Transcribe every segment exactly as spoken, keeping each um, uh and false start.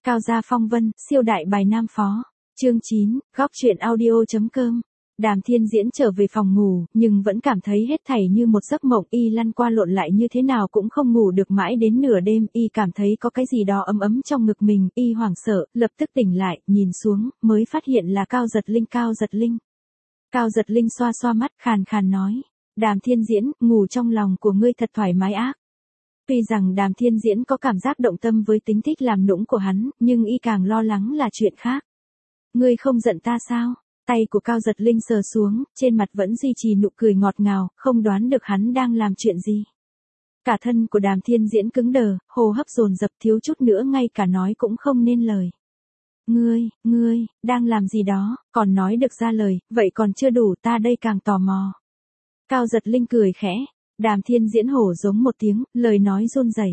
Cao gia phong vân, siêu đại bài nam phó. Chương chín, góc truyện audio.com. Đàm Thiên Diễn trở về phòng ngủ, nhưng vẫn cảm thấy hết thảy như một giấc mộng, y lăn qua lộn lại như thế nào cũng không ngủ được, mãi đến nửa đêm, y cảm thấy có cái gì đó ấm ấm trong ngực mình, y hoảng sợ, lập tức tỉnh lại, nhìn xuống, mới phát hiện là Cao Giật Linh. Cao Giật Linh. Cao Giật Linh xoa xoa mắt, khàn khàn nói. Đàm Thiên Diễn, ngủ trong lòng của ngươi thật thoải mái ác. Tuy rằng Đàm Thiên Diễn có cảm giác động tâm với tính thích làm nũng của hắn, nhưng y càng lo lắng là chuyện khác. Ngươi không giận ta sao? Tay của Cao Giật Linh sờ xuống, trên mặt vẫn duy trì nụ cười ngọt ngào, không đoán được hắn đang làm chuyện gì. Cả thân của Đàm Thiên Diễn cứng đờ, hô hấp dồn dập, thiếu chút nữa ngay cả nói cũng không nên lời. Ngươi, ngươi, đang làm gì đó, còn nói được ra lời, vậy còn chưa đủ, ta đây càng tò mò. Cao Giật Linh cười khẽ. Đàm Thiên Diễn hổ giống một tiếng, lời nói run rẩy.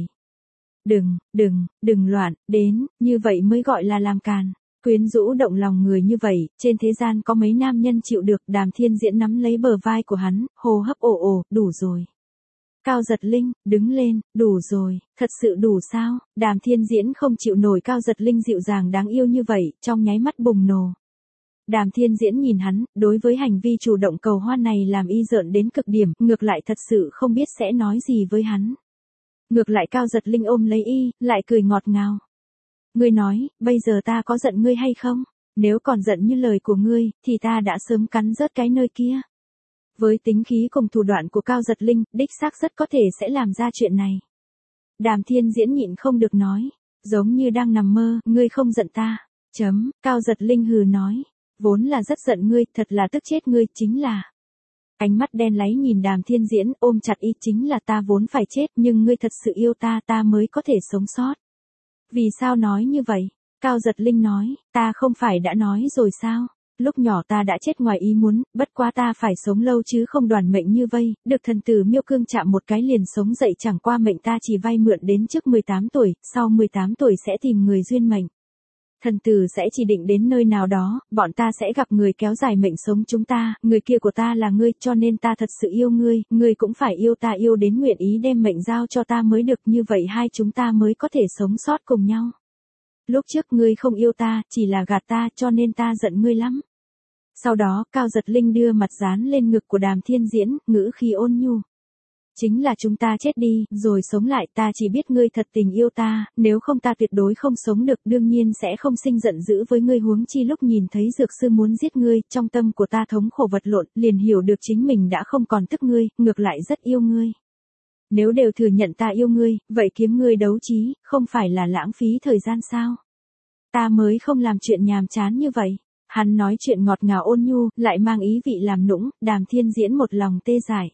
Đừng, đừng, đừng loạn, đến, như vậy mới gọi là làm càn. Quyến rũ động lòng người như vậy, trên thế gian có mấy nam nhân chịu được. Đàm Thiên Diễn nắm lấy bờ vai của hắn, hô hấp ồ ồ, đủ rồi. Cao Giật Linh, đứng lên, đủ rồi, thật sự đủ sao? Đàm Thiên Diễn không chịu nổi Cao Giật Linh dịu dàng đáng yêu như vậy, trong nháy mắt bùng nổ. Đàm Thiên Diễn nhìn hắn, đối với hành vi chủ động cầu hoan này làm y rợn đến cực điểm, ngược lại thật sự không biết sẽ nói gì với hắn. Ngược lại Cao Giật Linh ôm lấy y, lại cười ngọt ngào. Ngươi nói, bây giờ ta có giận ngươi hay không? Nếu còn giận như lời của ngươi, thì ta đã sớm cắn rớt cái nơi kia. Với tính khí cùng thủ đoạn của Cao Giật Linh, đích xác rất có thể sẽ làm ra chuyện này. Đàm Thiên Diễn nhịn không được nói, giống như đang nằm mơ, ngươi không giận ta. Chấm, Cao Giật Linh hừ nói. Vốn là rất giận ngươi, thật là tức chết ngươi, chính là. Ánh mắt đen láy nhìn Đàm Thiên Diễn, ôm chặt y, chính là ta vốn phải chết, nhưng ngươi thật sự yêu ta, ta mới có thể sống sót. Vì sao nói như vậy? Cao Giật Linh nói, ta không phải đã nói rồi sao? Lúc nhỏ ta đã chết ngoài ý muốn, bất quá ta phải sống lâu chứ không đoàn mệnh như vây, được thần tử Miêu Cương chạm một cái liền sống dậy, chẳng qua mệnh ta chỉ vay mượn đến trước mười tám tuổi, sau mười tám tuổi sẽ tìm người duyên mệnh. Thần tử sẽ chỉ định đến nơi nào đó, bọn ta sẽ gặp người kéo dài mệnh sống chúng ta, người kia của ta là ngươi, cho nên ta thật sự yêu ngươi, ngươi cũng phải yêu ta, yêu đến nguyện ý đem mệnh giao cho ta mới được, như vậy hai chúng ta mới có thể sống sót cùng nhau. Lúc trước ngươi không yêu ta, chỉ là gạt ta, cho nên ta giận ngươi lắm. Sau đó, Cao Giật Linh đưa mặt dán lên ngực của Đàm Thiên Diễn, ngữ khí ôn nhu. Chính là chúng ta chết đi, rồi sống lại, ta chỉ biết ngươi thật tình yêu ta, nếu không ta tuyệt đối không sống được, đương nhiên sẽ không sinh giận dữ với ngươi, huống chi lúc nhìn thấy dược sư muốn giết ngươi, trong tâm của ta thống khổ vật lộn, liền hiểu được chính mình đã không còn tức ngươi, ngược lại rất yêu ngươi. Nếu đều thừa nhận ta yêu ngươi, vậy kiếm ngươi đấu trí, không phải là lãng phí thời gian sao? Ta mới không làm chuyện nhàm chán như vậy. Hắn nói chuyện ngọt ngào ôn nhu, lại mang ý vị làm nũng, Đàm Thiên Diễn một lòng tê dại.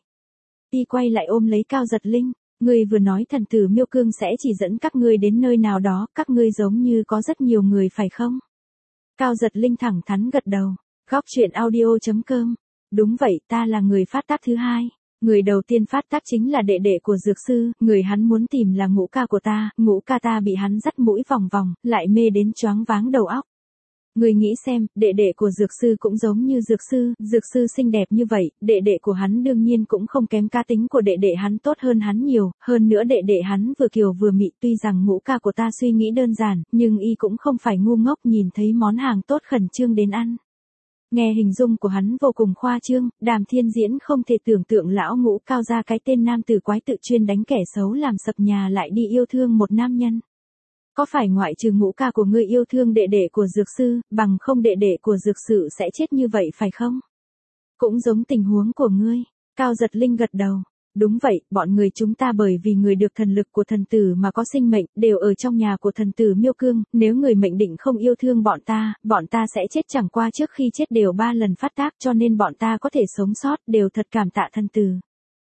Y quay lại ôm lấy Cao Giật Linh, ngươi vừa nói thần tử Miêu Cương sẽ chỉ dẫn các ngươi đến nơi nào đó, các ngươi giống như có rất nhiều người phải không? Cao Giật Linh thẳng thắn gật đầu. Góc truyện audio.com. Đúng vậy, ta là người phát tác thứ hai. Người đầu tiên phát tác chính là đệ đệ của dược sư, người hắn muốn tìm là ngũ ca của ta, ngũ ca ta bị hắn dắt mũi vòng vòng, lại mê đến choáng váng đầu óc. Người nghĩ xem, đệ đệ của dược sư cũng giống như dược sư, dược sư xinh đẹp như vậy, đệ đệ của hắn đương nhiên cũng không kém, cá tính của đệ đệ hắn tốt hơn hắn nhiều, hơn nữa đệ đệ hắn vừa kiều vừa mị, tuy rằng ngũ ca của ta suy nghĩ đơn giản, nhưng y cũng không phải ngu ngốc, nhìn thấy món hàng tốt khẩn trương đến ăn. Nghe hình dung của hắn vô cùng khoa trương, Đàm Thiên Diễn không thể tưởng tượng lão ngũ Cao ra cái tên nam tử quái tự chuyên đánh kẻ xấu làm sập nhà lại đi yêu thương một nam nhân. Có phải ngoại trừ ngũ ca của ngươi yêu thương đệ đệ của dược sư, bằng không đệ đệ của dược sự sẽ chết như vậy phải không? Cũng giống tình huống của ngươi. Cao Giật Linh gật đầu. Đúng vậy, bọn người chúng ta bởi vì người được thần lực của thần tử mà có sinh mệnh, đều ở trong nhà của thần tử Miêu Cương, nếu người mệnh định không yêu thương bọn ta, bọn ta sẽ chết, chẳng qua trước khi chết đều ba lần phát tác, cho nên bọn ta có thể sống sót, đều thật cảm tạ thần tử.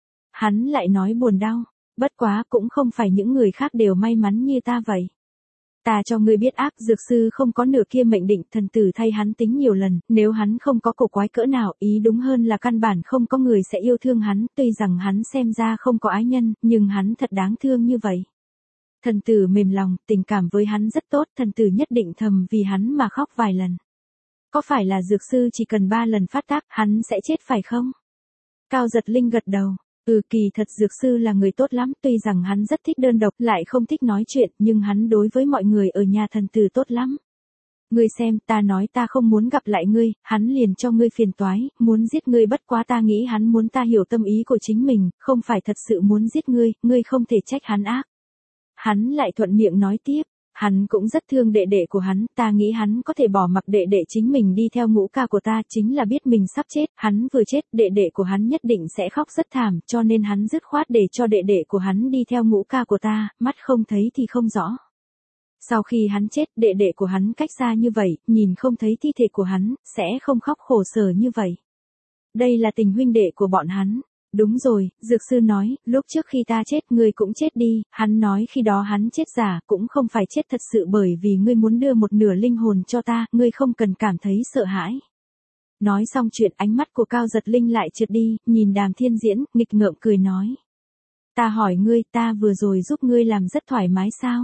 Hắn lại nói buồn đau, bất quá cũng không phải những người khác đều may mắn như ta vậy. Ta cho ngươi biết ác, dược sư không có nửa kia mệnh định, thần tử thay hắn tính nhiều lần, nếu hắn không có cổ quái cỡ nào, ý đúng hơn là căn bản không có người sẽ yêu thương hắn, tuy rằng hắn xem ra không có ái nhân, nhưng hắn thật đáng thương như vậy. Thần tử mềm lòng, tình cảm với hắn rất tốt, thần tử nhất định thầm vì hắn mà khóc vài lần. Có phải là dược sư chỉ cần ba lần phát tác, hắn sẽ chết phải không? Cao Giật Linh gật đầu. Ừ, kỳ thật dược sư là người tốt lắm, tuy rằng hắn rất thích đơn độc, lại không thích nói chuyện, nhưng hắn đối với mọi người ở nhà thần tử tốt lắm. Ngươi xem, ta nói ta không muốn gặp lại ngươi, hắn liền cho ngươi phiền toái, muốn giết ngươi, bất quá ta nghĩ hắn muốn ta hiểu tâm ý của chính mình, không phải thật sự muốn giết ngươi, ngươi không thể trách hắn ác. Hắn lại thuận miệng nói tiếp, hắn cũng rất thương đệ đệ của hắn, ta nghĩ hắn có thể bỏ mặc đệ đệ chính mình đi theo ngũ ca của ta, chính là biết mình sắp chết, hắn vừa chết, đệ đệ của hắn nhất định sẽ khóc rất thảm, cho nên hắn dứt khoát để cho đệ đệ của hắn đi theo ngũ ca của ta, mắt không thấy thì không rõ. Sau khi hắn chết, đệ đệ của hắn cách xa như vậy, nhìn không thấy thi thể của hắn, sẽ không khóc khổ sở như vậy. Đây là tình huynh đệ của bọn hắn. Đúng rồi, dược sư nói, lúc trước khi ta chết ngươi cũng chết đi, hắn nói khi đó hắn chết giả, cũng không phải chết thật sự bởi vì ngươi muốn đưa một nửa linh hồn cho ta, ngươi không cần cảm thấy sợ hãi. Nói xong chuyện, ánh mắt của Cao Giật Linh lại trượt đi, nhìn Đàm Thiên Diễn, nghịch ngợm cười nói. Ta hỏi ngươi, ta vừa rồi giúp ngươi làm rất thoải mái sao?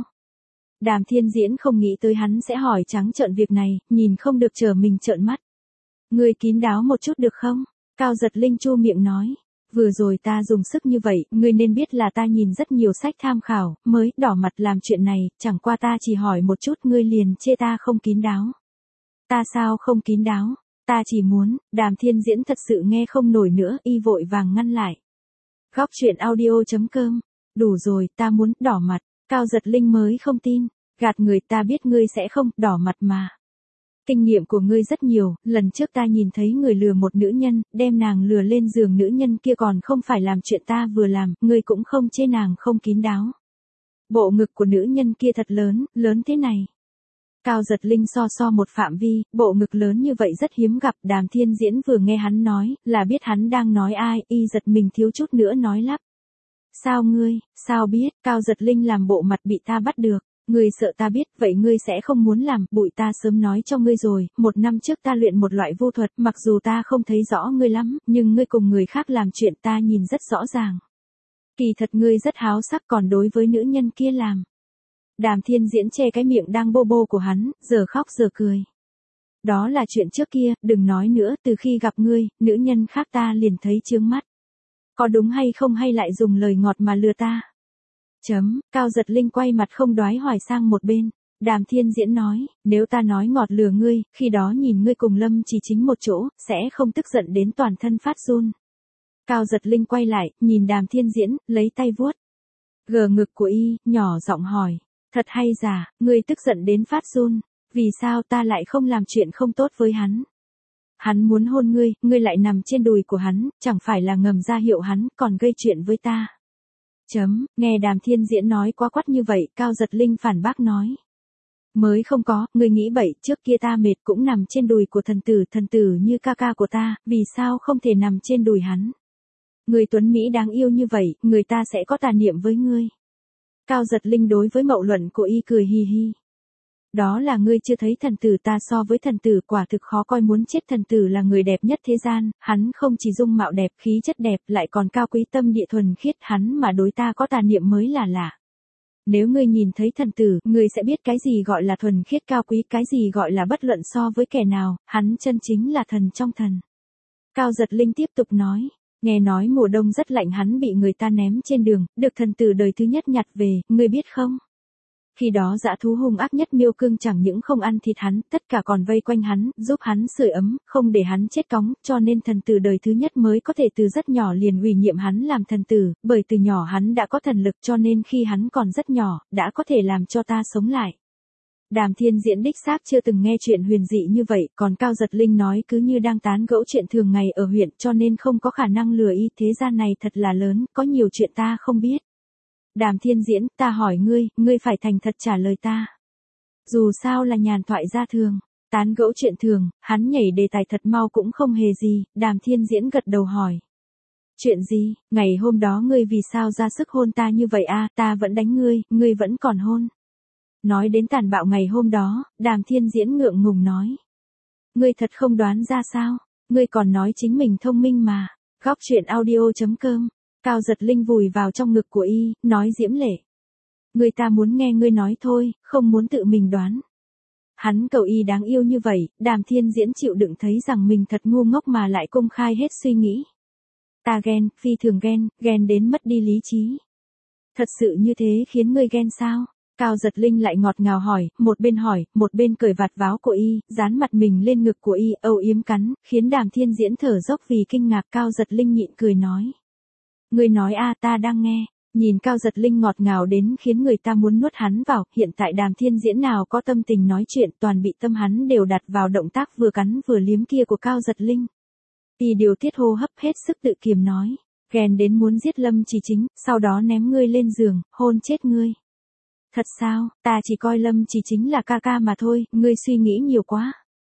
Đàm Thiên Diễn không nghĩ tới hắn sẽ hỏi trắng trợn việc này, nhìn không được chờ mình trợn mắt. Ngươi kín đáo một chút được không? Cao Giật Linh chu miệng nói. Vừa rồi ta dùng sức như vậy, ngươi nên biết là ta nhìn rất nhiều sách tham khảo, mới đỏ mặt làm chuyện này, chẳng qua ta chỉ hỏi một chút ngươi liền chê ta không kín đáo. Ta sao không kín đáo? Ta chỉ muốn, Đàm Thiên Diễn thật sự nghe không nổi nữa, y vội vàng ngăn lại. Góc truyện audio chấm com. Đủ rồi, ta muốn, đỏ mặt. Cao Giật Linh mới không tin, gạt người, ta biết ngươi sẽ không, đỏ mặt mà. Kinh nghiệm của ngươi rất nhiều, lần trước ta nhìn thấy người lừa một nữ nhân, đem nàng lừa lên giường, nữ nhân kia còn không phải làm chuyện ta vừa làm, ngươi cũng không chê nàng không kín đáo. Bộ ngực của nữ nhân kia thật lớn, lớn thế này. Cao Giật Linh so so một phạm vi, bộ ngực lớn như vậy rất hiếm gặp. Đàm Thiên Diễn vừa nghe hắn nói, là biết hắn đang nói ai, y giật mình thiếu chút nữa nói lắp. Sao ngươi, sao biết? Cao Giật Linh làm bộ mặt bị ta bắt được. Ngươi sợ ta biết, vậy ngươi sẽ không muốn làm, bụi ta sớm nói cho ngươi rồi, một năm trước ta luyện một loại vô thuật, mặc dù ta không thấy rõ ngươi lắm, nhưng ngươi cùng người khác làm chuyện ta nhìn rất rõ ràng. Kỳ thật ngươi rất háo sắc, còn đối với nữ nhân kia làm. Đàm Thiên Diễn che cái miệng đang bô bô của hắn, giờ khóc giờ cười. Đó là chuyện trước kia, đừng nói nữa, từ khi gặp ngươi, nữ nhân khác ta liền thấy chướng mắt. Có đúng hay không, hay lại dùng lời ngọt mà lừa ta? Chấm, Cao Giật Linh quay mặt không đoái hoài sang một bên. Đàm Thiên Diễn nói, nếu ta nói ngọt lừa ngươi, khi đó nhìn ngươi cùng Lâm Chỉ Chính một chỗ, sẽ không tức giận đến toàn thân phát run. Cao Giật Linh quay lại, nhìn Đàm Thiên Diễn, lấy tay vuốt gờ ngực của y, nhỏ giọng hỏi, thật hay giả, ngươi tức giận đến phát run, vì sao ta lại không làm chuyện không tốt với hắn? Hắn muốn hôn ngươi, ngươi lại nằm trên đùi của hắn, chẳng phải là ngầm ra hiệu hắn, còn gây chuyện với ta. Chấm, nghe Đàm Thiên Diễn nói quá quắt như vậy, Cao Giật Linh phản bác nói. Mới không có, ngươi nghĩ bậy, trước kia ta mệt cũng nằm trên đùi của thần tử, thần tử như ca ca của ta, vì sao không thể nằm trên đùi hắn? Người tuấn Mỹ đáng yêu như vậy, người ta sẽ có tà niệm với ngươi. Cao Giật Linh đối với mậu luận của y cười hi hi. Đó là ngươi chưa thấy thần tử, ta so với thần tử quả thực khó coi muốn chết. Thần tử là người đẹp nhất thế gian, hắn không chỉ dung mạo đẹp, khí chất đẹp, lại còn cao quý tâm địa thuần khiết, hắn mà đối ta có tà niệm mới là lạ. Nếu ngươi nhìn thấy thần tử, ngươi sẽ biết cái gì gọi là thuần khiết cao quý, cái gì gọi là bất luận so với kẻ nào, hắn chân chính là thần trong thần. Cao Giật Linh tiếp tục nói. Nghe nói mùa đông rất lạnh, hắn bị người ta ném trên đường, được thần tử đời thứ nhất nhặt về, ngươi biết không? Khi đó dã thú hung ác nhất Miêu Cương chẳng những không ăn thịt hắn, tất cả còn vây quanh hắn, giúp hắn sưởi ấm, không để hắn chết cóng, cho nên thần tử đời thứ nhất mới có thể từ rất nhỏ liền ủy nhiệm hắn làm thần tử, bởi từ nhỏ hắn đã có thần lực, cho nên khi hắn còn rất nhỏ, đã có thể làm cho ta sống lại. Đàm Thiên Diễn đích xác chưa từng nghe chuyện huyền dị như vậy, còn Cao Giật Linh nói cứ như đang tán gẫu chuyện thường ngày ở huyện, cho nên không có khả năng lừa y. Thế gian này thật là lớn, có nhiều chuyện ta không biết. Đàm Thiên Diễn, ta hỏi ngươi, ngươi phải thành thật trả lời ta. Dù sao là nhàn thoại gia thường, tán gẫu chuyện thường, hắn nhảy đề tài thật mau cũng không hề gì. Đàm Thiên Diễn gật đầu hỏi. Chuyện gì, ngày hôm đó ngươi vì sao ra sức hôn ta như vậy a? Ta vẫn đánh ngươi, ngươi vẫn còn hôn. Nói đến tàn bạo ngày hôm đó, Đàm Thiên Diễn ngượng ngùng nói. Ngươi thật không đoán ra sao, ngươi còn nói chính mình thông minh mà. Góc truyện audio chấm com. Cao Giật Linh vùi vào trong ngực của y, nói diễm lệ. Người ta muốn nghe ngươi nói thôi, không muốn tự mình đoán. Hắn cầu y đáng yêu như vậy, Đàm Thiên Diễn chịu đựng thấy rằng mình thật ngu ngốc mà lại công khai hết suy nghĩ. Ta ghen, phi thường ghen, ghen đến mất đi lý trí. Thật sự như thế khiến ngươi ghen sao? Cao Giật Linh lại ngọt ngào hỏi, một bên hỏi, một bên cởi vạt váo của y, dán mặt mình lên ngực của y, âu yếm cắn, khiến Đàm Thiên Diễn thở dốc vì kinh ngạc. Cao Giật Linh nhịn cười nói. Ngươi nói a, ta đang nghe. Nhìn Cao Giật Linh ngọt ngào đến khiến người ta muốn nuốt hắn vào, hiện tại Đàm Thiên Diễn nào có tâm tình nói chuyện, toàn bị tâm hắn đều đặt vào động tác vừa cắn vừa liếm kia của Cao Giật Linh. Y điều tiết hô hấp hết sức tự kiềm nói, ghen đến muốn giết Lâm Chỉ Chính, sau đó ném ngươi lên giường, hôn chết ngươi. Thật sao, ta chỉ coi Lâm Chỉ Chính là ca ca mà thôi, ngươi suy nghĩ nhiều quá.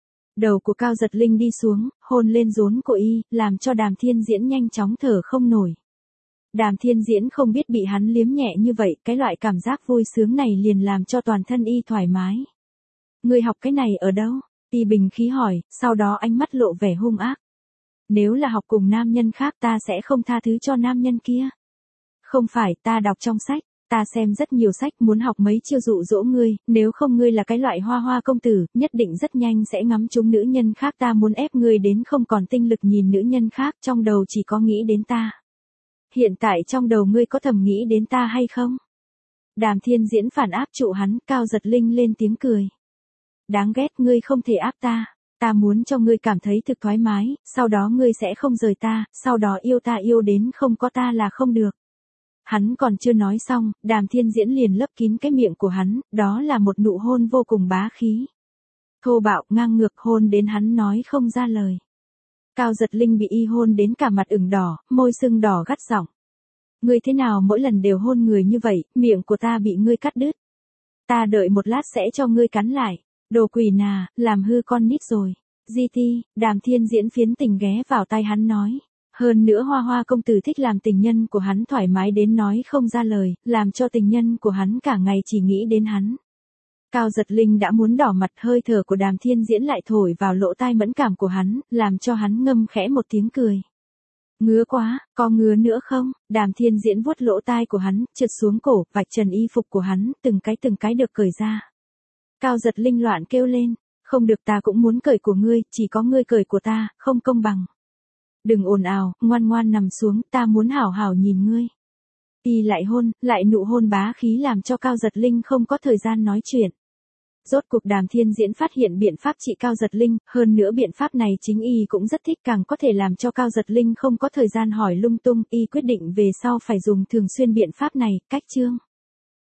Đầu của Cao Giật Linh đi xuống, hôn lên rốn của y, làm cho Đàm Thiên Diễn nhanh chóng thở không nổi. Đàm Thiên Diễn không biết bị hắn liếm nhẹ như vậy, cái loại cảm giác vui sướng này liền làm cho toàn thân y thoải mái. Ngươi học cái này ở đâu? Y bình khí hỏi, sau đó ánh mắt lộ vẻ hung ác. Nếu là học cùng nam nhân khác ta sẽ không tha thứ cho nam nhân kia. Không phải, ta đọc trong sách, ta xem rất nhiều sách, muốn học mấy chiêu dụ dỗ ngươi, nếu không ngươi là cái loại hoa hoa công tử, nhất định rất nhanh sẽ ngắm trúng nữ nhân khác, ta muốn ép ngươi đến không còn tinh lực nhìn nữ nhân khác, trong đầu chỉ có nghĩ đến ta. Hiện tại trong đầu ngươi có thầm nghĩ đến ta hay không? Đàm Thiên Diễn phản áp trụ hắn, Cao Giật Linh lên tiếng cười. Đáng ghét, ngươi không thể áp ta. Ta muốn cho ngươi cảm thấy thực thoải mái, sau đó ngươi sẽ không rời ta, sau đó yêu ta yêu đến không có ta là không được. Hắn còn chưa nói xong, Đàm Thiên Diễn liền lấp kín cái miệng của hắn, đó là một nụ hôn vô cùng bá khí. Thô bạo, ngang ngược, hôn đến hắn nói không ra lời. Cao Giật Linh bị y hôn đến cả mặt ửng đỏ, môi sưng đỏ gắt giọng. Ngươi thế nào mỗi lần đều hôn người như vậy, miệng của ta bị ngươi cắt đứt. Ta đợi một lát sẽ cho ngươi cắn lại. Đồ quỷ nà, làm hư con nít rồi. Di ti, Đàm Thiên Diễn phiến tình ghé vào tai hắn nói. Hơn nữa hoa hoa công tử thích làm tình nhân của hắn thoải mái đến nói không ra lời, làm cho tình nhân của hắn cả ngày chỉ nghĩ đến hắn. Cao Giật Linh đã muốn đỏ mặt, hơi thở của Đàm Thiên Diễn lại thổi vào lỗ tai mẫn cảm của hắn, làm cho hắn ngâm khẽ một tiếng cười. Ngứa quá, có ngứa nữa không? Đàm Thiên Diễn vuốt lỗ tai của hắn, trượt xuống cổ, vạch trần y phục của hắn, từng cái từng cái được cởi ra. Cao Giật Linh loạn kêu lên, không được, ta cũng muốn cởi của ngươi, chỉ có ngươi cởi của ta, không công bằng. Đừng ồn ào, ngoan ngoan nằm xuống, ta muốn hảo hảo nhìn ngươi. Y lại hôn, lại nụ hôn bá khí làm cho Cao Giật Linh không có thời gian nói chuyện. Rốt cuộc Đàm Thiên Diễn phát hiện biện pháp trị Cao Giật Linh, hơn nữa biện pháp này chính y cũng rất thích, càng có thể làm cho Cao Giật Linh không có thời gian hỏi lung tung, y quyết định về sau phải dùng thường xuyên biện pháp này, cách chương.